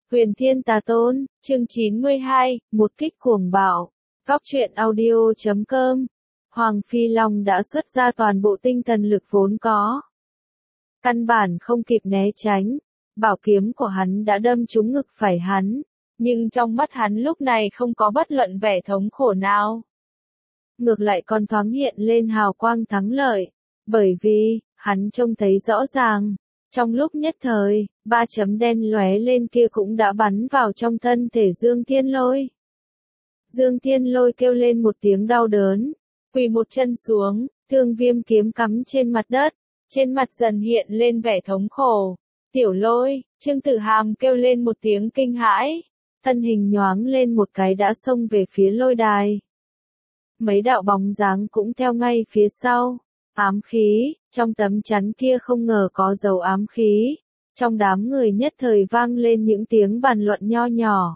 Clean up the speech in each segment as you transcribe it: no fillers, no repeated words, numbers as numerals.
Huyền Thiên Tà Tôn, chương 92, một kích cuồng bạo. Góc truyện audio.com. Hoàng Phi Long đã xuất ra toàn bộ tinh thần lực vốn có. Căn bản không kịp né tránh, bảo kiếm của hắn đã đâm trúng ngực phải hắn, nhưng trong mắt hắn lúc này không có bất luận vẻ thống khổ nào. Ngược lại còn thoáng hiện lên hào quang thắng lợi, bởi vì, hắn trông thấy rõ ràng. Trong lúc nhất thời, 3 chấm đen lóe lên kia cũng đã bắn vào trong thân thể Dương Thiên Lôi. Dương Thiên Lôi kêu lên một tiếng đau đớn, quỳ một chân xuống, thương viêm kiếm cắm trên mặt đất, trên mặt dần hiện lên vẻ thống khổ. Tiểu Lôi, Trương Tử Hàm kêu lên một tiếng kinh hãi, thân hình nhoáng lên một cái đã xông về phía lôi đài. Mấy đạo bóng dáng cũng theo ngay phía sau. Ám khí, trong tấm chắn kia không ngờ có dấu ám khí. Trong đám người nhất thời vang lên những tiếng bàn luận nho nhỏ.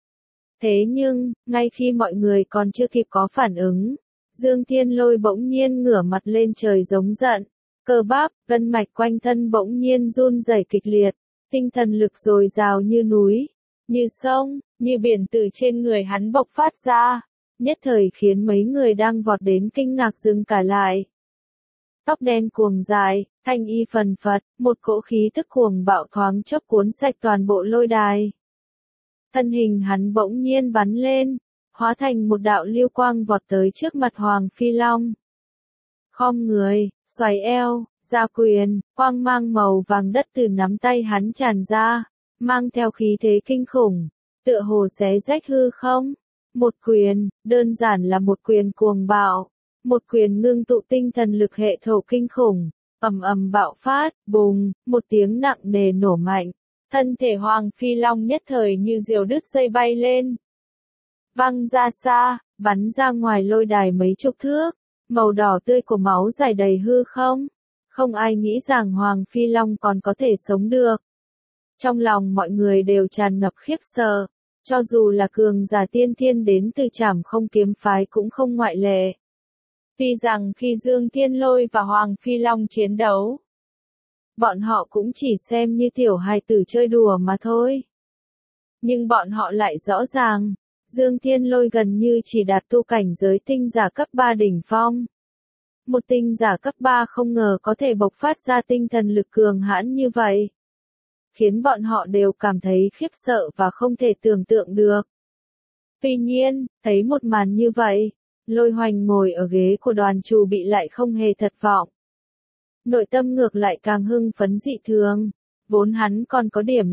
Thế nhưng, ngay khi mọi người còn chưa kịp có phản ứng, Dương Thiên Lôi bỗng nhiên ngửa mặt lên trời giống giận. Cơ bắp, gân mạch quanh thân bỗng nhiên run rẩy kịch liệt, tinh thần lực dồi dào như núi, như sông, như biển từ trên người hắn bộc phát ra, nhất thời khiến mấy người đang vọt đến kinh ngạc dừng cả lại. Tóc đen cuồng dài, thanh y phần phật, một cỗ khí tức cuồng bạo thoáng chốc cuốn sạch toàn bộ lôi đài. Thân hình hắn bỗng nhiên bắn lên, hóa thành một đạo lưu quang vọt tới trước mặt Hoàng Phi Long. Khom người, xoài eo, ra quyền, quang mang màu vàng đất từ nắm tay hắn tràn ra, mang theo khí thế kinh khủng, tựa hồ xé rách hư không. Một quyền, đơn giản là một quyền cuồng bạo. Một quyền ngưng tụ tinh thần lực hệ thổ kinh khủng, ầm ầm bạo phát, bùng, một tiếng nặng nề nổ mạnh. Thân thể Hoàng Phi Long nhất thời như diều đứt dây bay lên. Văng ra xa, bắn ra ngoài lôi đài mấy chục thước, màu đỏ tươi của máu rải đầy hư không. Không ai nghĩ rằng Hoàng Phi Long còn có thể sống được. Trong lòng mọi người đều tràn ngập khiếp sợ, cho dù là cường giả tiên thiên đến từ Trảm Không kiếm phái cũng không ngoại lệ. Tuy rằng khi Dương Thiên Lôi và Hoàng Phi Long chiến đấu, bọn họ cũng chỉ xem như tiểu hài tử chơi đùa mà thôi. Nhưng bọn họ lại rõ ràng, Dương Thiên Lôi gần như chỉ đạt tu cảnh giới tinh giả cấp 3 đỉnh phong. Một tinh giả cấp 3 không ngờ có thể bộc phát ra tinh thần lực cường hãn như vậy, khiến bọn họ đều cảm thấy khiếp sợ và không thể tưởng tượng được. Tuy nhiên, thấy một màn như vậy, Lôi Hoành ngồi ở ghế của đoàn chủ bị lại không hề thất vọng. Nội tâm ngược lại càng hưng phấn dị thường, vốn hắn còn có điểm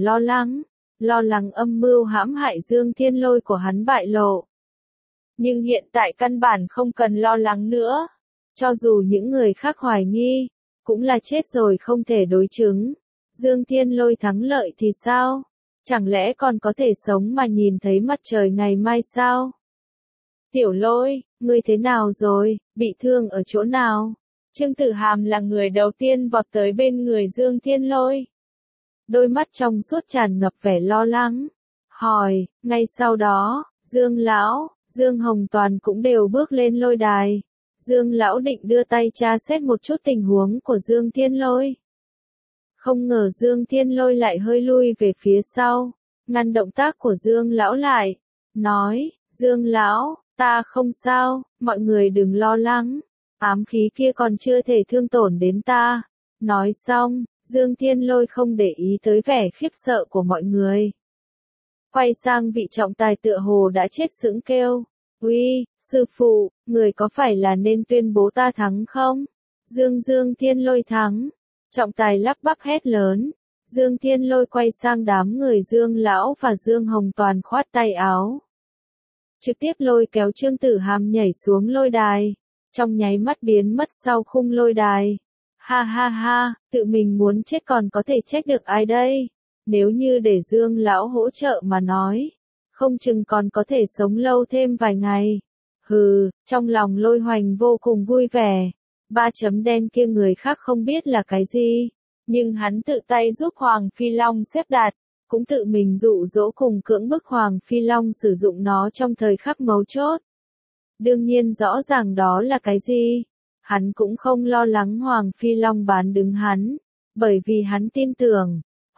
lo lắng âm mưu hãm hại Dương Thiên Lôi của hắn bại lộ. Nhưng hiện tại căn bản không cần lo lắng nữa, cho dù những người khác hoài nghi, cũng là chết rồi không thể đối chứng. Dương Thiên Lôi thắng lợi thì sao? Chẳng lẽ còn có thể sống mà nhìn thấy mặt trời ngày mai sao? Tiểu Lôi, ngươi thế nào rồi, bị thương ở chỗ nào? Trương Tử Hàm là người đầu tiên vọt tới bên người Dương Thiên Lôi. Đôi mắt trong suốt tràn ngập vẻ lo lắng. Hỏi, ngay sau đó, Dương Lão, Dương Hồng Toàn cũng đều bước lên lôi đài. Dương Lão định đưa tay tra xét một chút tình huống của Dương Thiên Lôi. Không ngờ Dương Thiên Lôi lại hơi lui về phía sau, ngăn động tác của Dương Lão lại. Nói, Dương Lão, ta không sao, mọi người đừng lo lắng, ám khí kia còn chưa thể thương tổn đến ta. Nói xong, Dương Thiên Lôi không để ý tới vẻ khiếp sợ của mọi người. Quay sang vị trọng tài tựa hồ đã chết sững kêu, uy, sư phụ, người có phải là nên tuyên bố ta thắng không? Dương Thiên Lôi thắng. Trọng tài lắp bắp hét lớn. Dương Thiên Lôi quay sang đám người Dương Lão và Dương Hồng Toàn khoát tay áo, trực tiếp lôi kéo Trương Tử Hàm nhảy xuống lôi đài, trong nháy mắt biến mất sau khung lôi đài. Ha ha ha, tự mình muốn chết còn có thể trách được ai đây? Nếu như để Dương Lão hỗ trợ mà nói, không chừng còn có thể sống lâu thêm vài ngày. Hừ, trong lòng Lôi Hoành vô cùng vui vẻ. 3 chấm đen kia người khác không biết là cái gì, nhưng hắn tự tay giúp Hoàng Phi Long xếp đặt, cũng tự mình dụ dỗ cùng cưỡng bức Hoàng Phi Long sử dụng nó trong thời khắc mấu chốt. Đương nhiên rõ ràng đó là cái gì, hắn cũng không lo lắng Hoàng Phi Long bán đứng hắn, bởi vì hắn tin tưởng,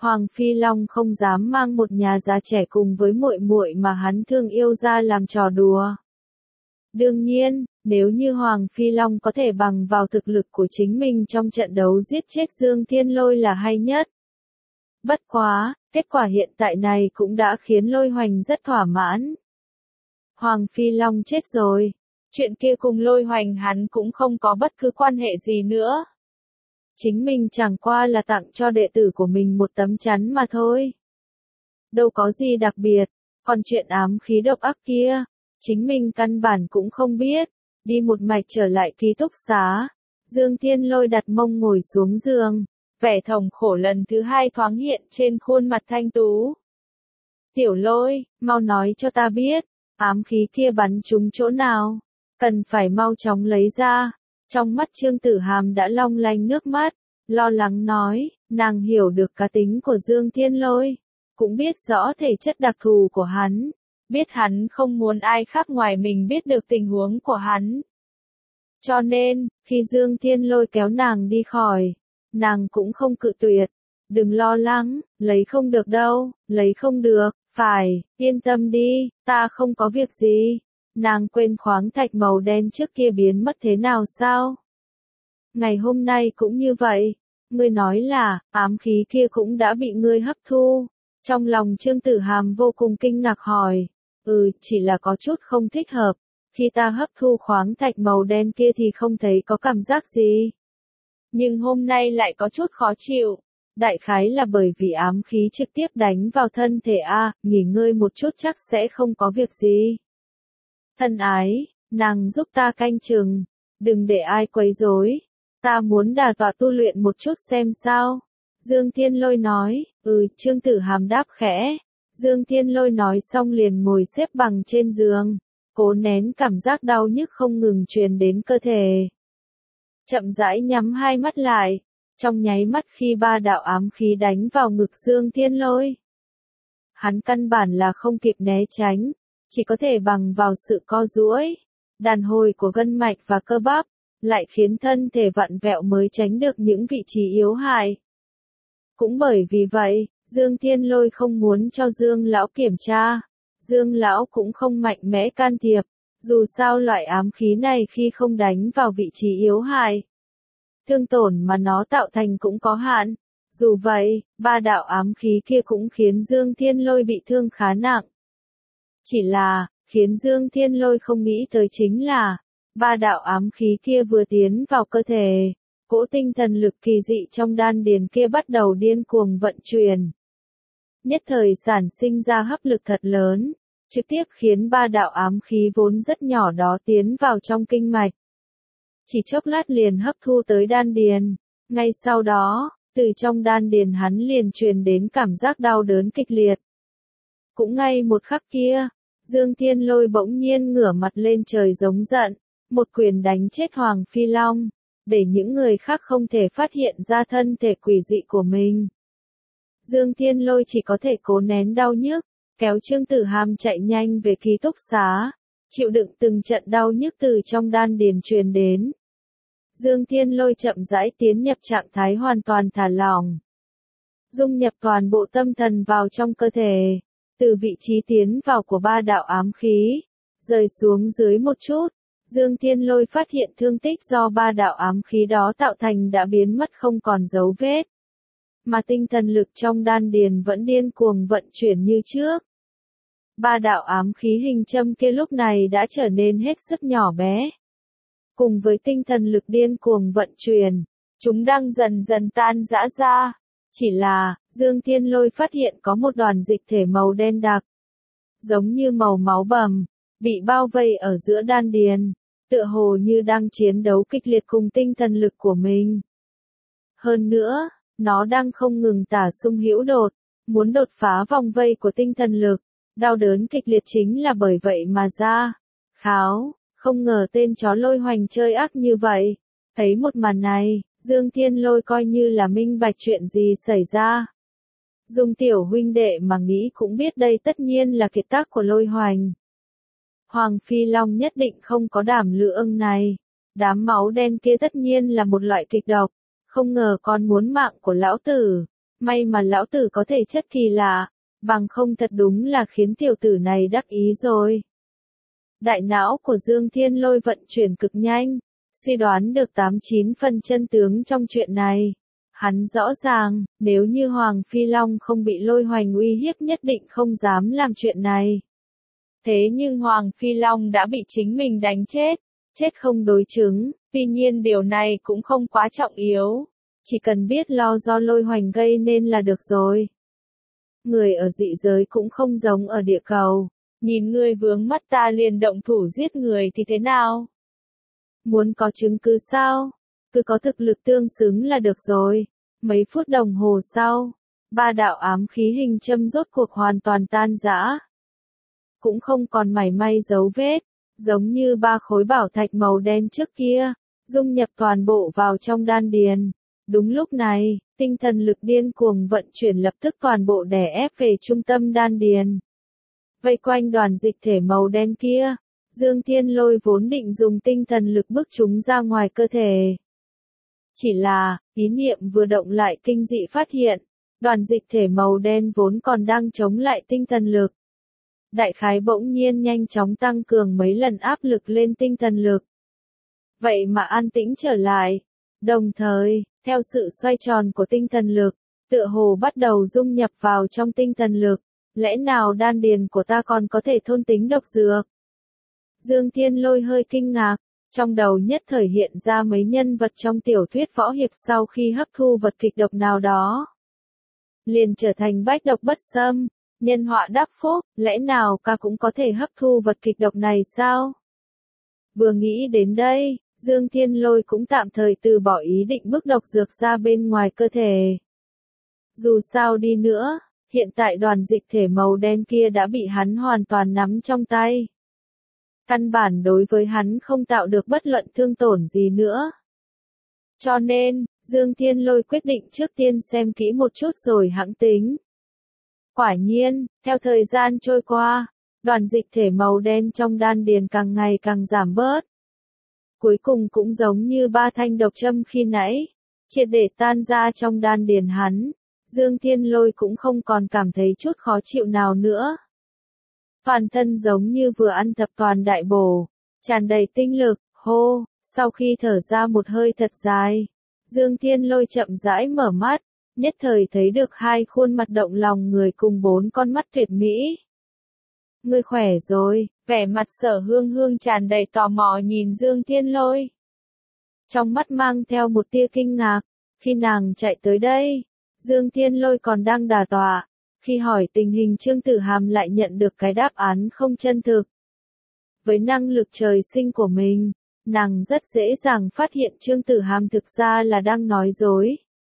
Hoàng Phi Long không dám mang một nhà già trẻ cùng với muội muội mà hắn thương yêu ra làm trò đùa. Đương nhiên, nếu như Hoàng Phi Long có thể bằng vào thực lực của chính mình trong trận đấu giết chết Dương Thiên Lôi là hay nhất. Bất quá, kết quả hiện tại này cũng đã khiến Lôi Hoành rất thỏa mãn. Hoàng Phi Long chết rồi. Chuyện kia cùng Lôi Hoành hắn cũng không có bất cứ quan hệ gì nữa. Chính mình chẳng qua là tặng cho đệ tử của mình một tấm chắn mà thôi. Đâu có gì đặc biệt, còn chuyện ám khí độc ác kia, chính mình căn bản cũng không biết. Đi một mạch trở lại ký túc xá, Dương Thiên Lôi đặt mông ngồi xuống giường, vẻ thống khổ lần thứ hai thoáng hiện trên khuôn mặt thanh tú. Tiểu Lôi, mau nói cho ta biết, ám khí kia bắn trúng chỗ nào, cần phải mau chóng lấy ra. Trong mắt Trương Tử Hàm đã long lanh nước mắt, lo lắng nói, nàng hiểu được cá tính của Dương Thiên Lôi, cũng biết rõ thể chất đặc thù của hắn, biết hắn không muốn ai khác ngoài mình biết được tình huống của hắn. Cho nên, khi Dương Thiên Lôi kéo nàng đi khỏi, nàng cũng không cự tuyệt. Đừng lo lắng, lấy không được đâu, lấy không được, phải, yên tâm đi, ta không có việc gì. Nàng quên khoáng thạch màu đen trước kia biến mất thế nào sao? Ngày hôm nay cũng như vậy, ngươi nói là, ám khí kia cũng đã bị ngươi hấp thu. Trong lòng Trương Tử Hàm vô cùng kinh ngạc hỏi, chỉ là có chút không thích hợp, khi ta hấp thu khoáng thạch màu đen kia thì không thấy có cảm giác gì. Nhưng hôm nay lại có chút khó chịu, đại khái là bởi vì ám khí trực tiếp đánh vào thân thể nghỉ ngơi một chút chắc sẽ không có việc gì. Thân ái, nàng giúp ta canh chừng, đừng để ai quấy rối. Ta muốn đả tọa tu luyện một chút xem sao. Dương Thiên Lôi nói, Trương Tử Hàm đáp khẽ. Dương Thiên Lôi nói xong liền ngồi xếp bằng trên giường, cố nén cảm giác đau nhức không ngừng truyền đến cơ thể. Chậm rãi nhắm hai mắt lại, trong nháy mắt khi ba đạo ám khí đánh vào ngực Dương Thiên Lôi. Hắn căn bản là không kịp né tránh, chỉ có thể bằng vào sự co duỗi, đàn hồi của gân mạch và cơ bắp, lại khiến thân thể vặn vẹo mới tránh được những vị trí yếu hại. Cũng bởi vì vậy, Dương Thiên Lôi không muốn cho Dương Lão kiểm tra. Dương Lão cũng không mạnh mẽ can thiệp, dù sao loại ám khí này khi không đánh vào vị trí yếu hại, thương tổn mà nó tạo thành cũng có hạn. Dù vậy, ba đạo ám khí kia cũng khiến Dương Thiên Lôi bị thương khá nặng. Chỉ là, khiến Dương Thiên Lôi không nghĩ tới chính là, ba đạo ám khí kia vừa tiến vào cơ thể, cỗ tinh thần lực kỳ dị trong đan điền kia bắt đầu điên cuồng vận chuyển. Nhất thời sản sinh ra hấp lực thật lớn, trực tiếp khiến ba đạo ám khí vốn rất nhỏ đó tiến vào trong kinh mạch. Chỉ chốc lát liền hấp thu tới đan điền, ngay sau đó, từ trong đan điền hắn liền truyền đến cảm giác đau đớn kịch liệt. Cũng ngay một khắc kia, Dương Thiên Lôi bỗng nhiên ngửa mặt lên trời giống giận, một quyền đánh chết Hoàng Phi Long, để những người khác không thể phát hiện ra thân thể quỷ dị của mình. Dương Thiên Lôi chỉ có thể cố nén đau nhức, kéo Trương Tử Hàm chạy nhanh về ký túc xá, chịu đựng từng trận đau nhức từ trong đan điền truyền đến. Dương Thiên Lôi chậm rãi tiến nhập trạng thái hoàn toàn thả lỏng, dung nhập toàn bộ tâm thần vào trong cơ thể, từ vị trí tiến vào của ba đạo ám khí, rời xuống dưới một chút, Dương Thiên Lôi phát hiện thương tích do ba đạo ám khí đó tạo thành đã biến mất không còn dấu vết. Mà tinh thần lực trong đan điền vẫn điên cuồng vận chuyển như trước. Ba đạo ám khí hình châm kia lúc này đã trở nên hết sức nhỏ bé. Cùng với tinh thần lực điên cuồng vận chuyển, chúng đang dần dần tan rã ra. Chỉ là, Dương Thiên Lôi phát hiện có một đoàn dịch thể màu đen đặc, giống như màu máu bầm, bị bao vây ở giữa đan điền, tựa hồ như đang chiến đấu kịch liệt cùng tinh thần lực của mình. Hơn nữa, nó đang không ngừng tả sung hữu đột, muốn đột phá vòng vây của tinh thần lực, đau đớn kịch liệt chính là bởi vậy mà ra. Kháo, không ngờ tên chó Lôi Hoành chơi ác như vậy. Thấy một màn này, Dương Thiên Lôi coi như là minh bạch chuyện gì xảy ra. Dùng tiểu huynh đệ mà nghĩ cũng biết đây tất nhiên là kiệt tác của Lôi Hoành. Hoàng Phi Long nhất định không có đảm lượng này. Đám máu đen kia tất nhiên là một loại kịch độc. Không ngờ còn muốn mạng của lão tử. May mà lão tử có thể chất kỳ lạ, bằng không thật đúng là khiến tiểu tử này đắc ý rồi. Đại não của Dương Thiên Lôi vận chuyển cực nhanh, suy đoán được 89 phần chân tướng trong chuyện này. Hắn rõ ràng, nếu như Hoàng Phi Long không bị Lôi Hoành uy hiếp nhất định không dám làm chuyện này. Thế nhưng Hoàng Phi Long đã bị chính mình đánh chết, chết không đối chứng, tuy nhiên điều này cũng không quá trọng yếu. Chỉ cần biết lo do Lôi Hoành gây nên là được rồi. Người ở dị giới cũng không giống ở địa cầu. Nhìn ngươi vướng mắt ta liền động thủ giết người thì thế nào? Muốn có chứng cứ sao? Cứ có thực lực tương xứng là được rồi. Mấy phút đồng hồ sau, 3 đạo ám khí hình châm rốt cuộc hoàn toàn tan rã. Cũng không còn mảy may dấu vết, giống như 3 khối bảo thạch màu đen trước kia, dung nhập toàn bộ vào trong đan điền. Đúng lúc này, tinh thần lực điên cuồng vận chuyển lập tức toàn bộ đè ép về trung tâm đan điền. Vây quanh đoàn dịch thể màu đen kia, Dương Thiên Lôi vốn định dùng tinh thần lực bức chúng ra ngoài cơ thể. Chỉ là, ý niệm vừa động lại kinh dị phát hiện, đoàn dịch thể màu đen vốn còn đang chống lại tinh thần lực. Đại khái bỗng nhiên nhanh chóng tăng cường mấy lần áp lực lên tinh thần lực. Vậy mà an tĩnh trở lại. Đồng thời, theo sự xoay tròn của tinh thần lực, tựa hồ bắt đầu dung nhập vào trong tinh thần lực. Lẽ nào đan điền của ta còn có thể thôn tính độc dược? Dương Thiên Lôi hơi kinh ngạc, trong đầu nhất thời hiện ra mấy nhân vật trong tiểu thuyết võ hiệp sau khi hấp thu vật kịch độc nào đó. Liền trở thành bách độc bất xâm, nhân họa đắc phúc, lẽ nào ca cũng có thể hấp thu vật kịch độc này sao? Vừa nghĩ đến đây, Dương Thiên Lôi cũng tạm thời từ bỏ ý định bức độc dược ra bên ngoài cơ thể. Dù sao đi nữa, hiện tại đoàn dịch thể màu đen kia đã bị hắn hoàn toàn nắm trong tay. Căn bản đối với hắn không tạo được bất luận thương tổn gì nữa. Cho nên, Dương Thiên Lôi quyết định trước tiên xem kỹ một chút rồi hẵng tính. Quả nhiên, theo thời gian trôi qua, đoàn dịch thể màu đen trong đan điền càng ngày càng giảm bớt. Cuối cùng cũng giống như 3 thanh độc châm khi nãy, triệt để tan ra trong đan điền hắn. Dương Thiên Lôi cũng không còn cảm thấy chút khó chịu nào nữa. Toàn thân giống như vừa ăn thập toàn đại bổ, tràn đầy tinh lực, hô, sau khi thở ra một hơi thật dài, Dương Thiên Lôi chậm rãi mở mắt, nhất thời thấy được 2 khuôn mặt động lòng người cùng 4 con mắt tuyệt mỹ. Ngươi khỏe rồi, vẻ mặt Sở Hương Hương tràn đầy tò mò nhìn Dương Thiên Lôi. Trong mắt mang theo một tia kinh ngạc, khi nàng chạy tới đây. Dương Thiên Lôi còn đang đả tọa, khi hỏi tình hình Trương Tử Hàm lại nhận được cái đáp án không chân thực. Với năng lực trời sinh của mình, nàng rất dễ dàng phát hiện Trương Tử Hàm thực ra là đang nói dối.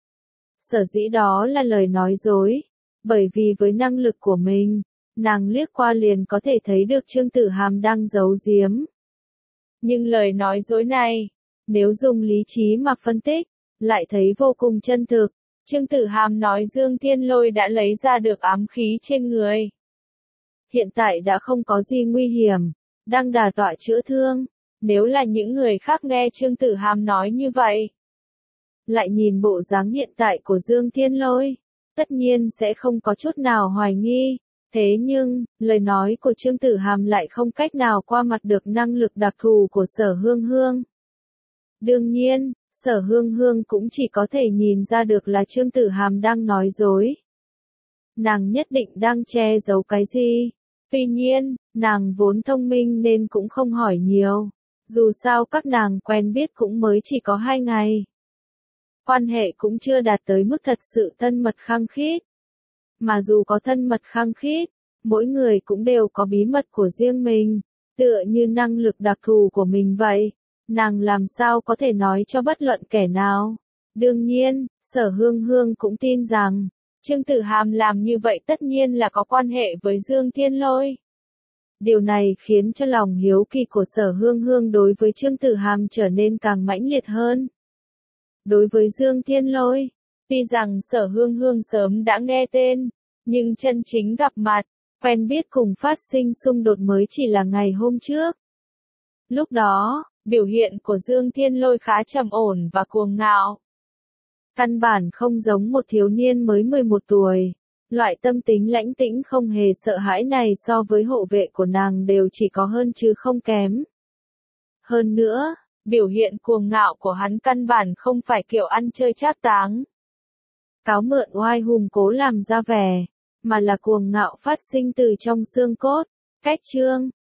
Sở dĩ đó là lời nói dối, bởi vì với năng lực của mình, nàng liếc qua liền có thể thấy được Trương Tử Hàm đang giấu giếm. Nhưng lời nói dối này, nếu dùng lý trí mà phân tích, lại thấy vô cùng chân thực. Trương Tử Hàm nói Dương Thiên Lôi đã lấy ra được ám khí trên người. Hiện tại đã không có gì nguy hiểm, đang đả tọa chữa thương. Nếu là những người khác nghe Trương Tử Hàm nói như vậy, lại nhìn bộ dáng hiện tại của Dương Thiên Lôi, tất nhiên sẽ không có chút nào hoài nghi. Thế nhưng, lời nói của Trương Tử Hàm lại không cách nào qua mặt được năng lực đặc thù của Sở Hương Hương. Đương nhiên, Sở Hương Hương cũng chỉ có thể nhìn ra được là Trương Tử Hàm đang nói dối. Nàng nhất định đang che giấu cái gì. Tuy nhiên, nàng vốn thông minh nên cũng không hỏi nhiều. Dù sao các nàng quen biết cũng mới chỉ có 2 ngày. Quan hệ cũng chưa đạt tới mức thật sự thân mật khăng khít. Mà dù có thân mật khăng khít, mỗi người cũng đều có bí mật của riêng mình, tựa như năng lực đặc thù của mình vậy. Nàng làm sao có thể nói cho bất luận kẻ nào. Đương nhiên, Sở Hương Hương cũng tin rằng, Trương Tử Hàm làm như vậy tất nhiên là có quan hệ với Dương Thiên Lôi. Điều này khiến cho lòng hiếu kỳ của Sở Hương Hương đối với Trương Tử Hàm trở nên càng mãnh liệt hơn. Đối với Dương Thiên Lôi, tuy rằng Sở Hương Hương sớm đã nghe tên, nhưng chân chính gặp mặt, quen biết cùng phát sinh xung đột mới chỉ là ngày hôm trước. Lúc đó, biểu hiện của Dương Thiên Lôi khá trầm ổn và cuồng ngạo. Căn bản không giống một thiếu niên mới 11 tuổi. Loại tâm tính lãnh tĩnh không hề sợ hãi này so với hộ vệ của nàng đều chỉ có hơn chứ không kém. Hơn nữa, biểu hiện cuồng ngạo của hắn căn bản không phải kiểu ăn chơi trác táng. Cáo mượn oai hùng cố làm ra vẻ, mà là cuồng ngạo phát sinh từ trong xương cốt. Cách chương